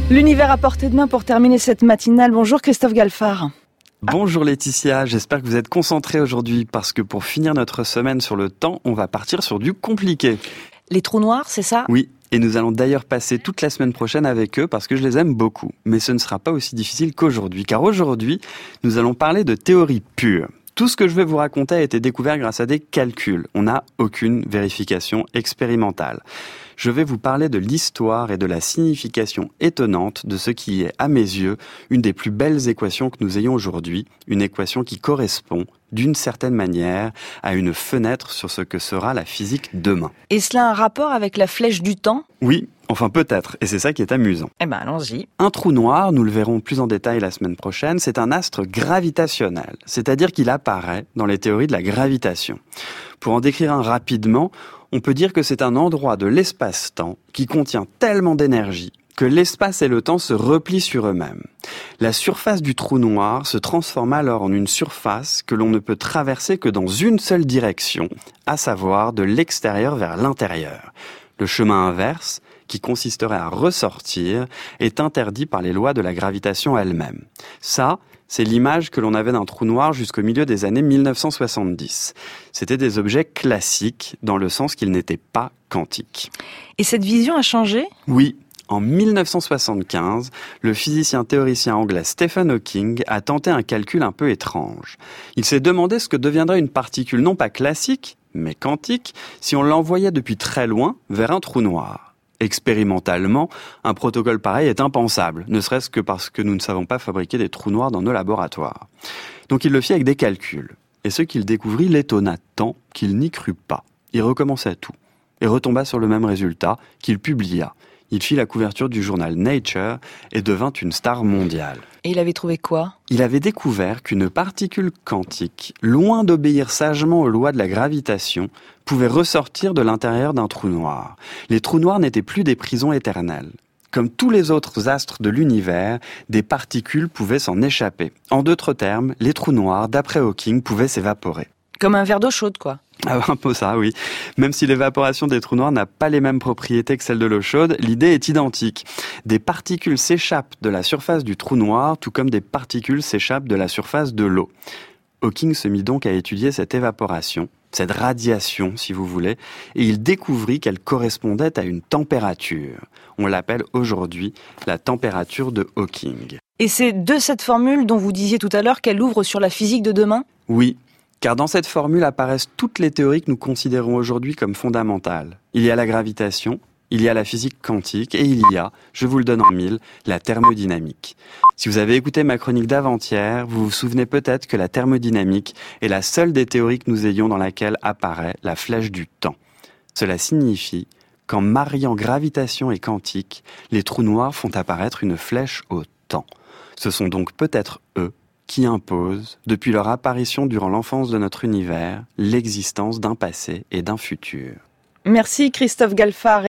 L'univers à portée de main pour terminer cette matinale. Bonjour Christophe Galfard. Bonjour Laetitia, j'espère que vous êtes concentrés aujourd'hui parce que pour finir notre semaine sur le temps, on va partir sur du compliqué. Les trous noirs, c'est ça ? Oui, et nous allons d'ailleurs passer toute la semaine prochaine avec eux parce que je les aime beaucoup. Mais ce ne sera pas aussi difficile qu'aujourd'hui, car aujourd'hui, nous allons parler de théorie pure. Tout ce que je vais vous raconter a été découvert grâce à des calculs. On n'a aucune vérification expérimentale. Je vais vous parler de l'histoire et de la signification étonnante de ce qui est, à mes yeux, une des plus belles équations que nous ayons aujourd'hui, une équation qui correspond, d'une certaine manière, à une fenêtre sur ce que sera la physique demain. Et cela a un rapport avec la flèche du temps ? Oui, enfin peut-être, et c'est ça qui est amusant. Eh ben allons-y. Un trou noir, nous le verrons plus en détail la semaine prochaine, c'est un astre gravitationnel, c'est-à-dire qu'il apparaît dans les théories de la gravitation. Pour en décrire un rapidement, on peut dire que c'est un endroit de l'espace-temps qui contient tellement d'énergie que l'espace et le temps se replient sur eux-mêmes. La surface du trou noir se transforme alors en une surface que l'on ne peut traverser que dans une seule direction, à savoir de l'extérieur vers l'intérieur. Le chemin inverse, qui consisterait à ressortir, est interdit par les lois de la gravitation elle-même. Ça, c'est l'image que l'on avait d'un trou noir jusqu'au milieu des années 1970. C'était des objets classiques, dans le sens qu'ils n'étaient pas quantiques. Et cette vision a changé ? Oui. En 1975, le physicien théoricien anglais Stephen Hawking a tenté un calcul un peu étrange. Il s'est demandé ce que deviendrait une particule non pas classique, mais quantique, si on l'envoyait depuis très loin vers un trou noir. Expérimentalement, un protocole pareil est impensable, ne serait-ce que parce que nous ne savons pas fabriquer des trous noirs dans nos laboratoires. Donc il le fit avec des calculs. Et ce qu'il découvrit l'étonna tant qu'il n'y crut pas. Il recommença tout, et retomba sur le même résultat qu'il publia. Il fit la couverture du journal Nature et devint une star mondiale. Et il avait trouvé quoi ? Il avait découvert qu'une particule quantique, loin d'obéir sagement aux lois de la gravitation, pouvait ressortir de l'intérieur d'un trou noir. Les trous noirs n'étaient plus des prisons éternelles. Comme tous les autres astres de l'univers, des particules pouvaient s'en échapper. En d'autres termes, les trous noirs, d'après Hawking, pouvaient s'évaporer. Comme un verre d'eau chaude, quoi. Ah, un peu ça, oui. Même si l'évaporation des trous noirs n'a pas les mêmes propriétés que celle de l'eau chaude, l'idée est identique. Des particules s'échappent de la surface du trou noir, tout comme des particules s'échappent de la surface de l'eau. Hawking se mit donc à étudier cette évaporation, cette radiation, si vous voulez, et il découvrit qu'elle correspondait à une température. On l'appelle aujourd'hui la température de Hawking. Et c'est de cette formule dont vous disiez tout à l'heure qu'elle ouvre sur la physique de demain ? Oui. Car dans cette formule apparaissent toutes les théories que nous considérons aujourd'hui comme fondamentales. Il y a la gravitation, il y a la physique quantique et il y a, je vous le donne en mille, la thermodynamique. Si vous avez écouté ma chronique d'avant-hier, vous vous souvenez peut-être que la thermodynamique est la seule des théories que nous ayons dans laquelle apparaît la flèche du temps. Cela signifie qu'en mariant gravitation et quantique, les trous noirs font apparaître une flèche au temps. Ce sont donc peut-être eux qui imposent, depuis leur apparition durant l'enfance de notre univers, l'existence d'un passé et d'un futur. Merci Christophe Galfard.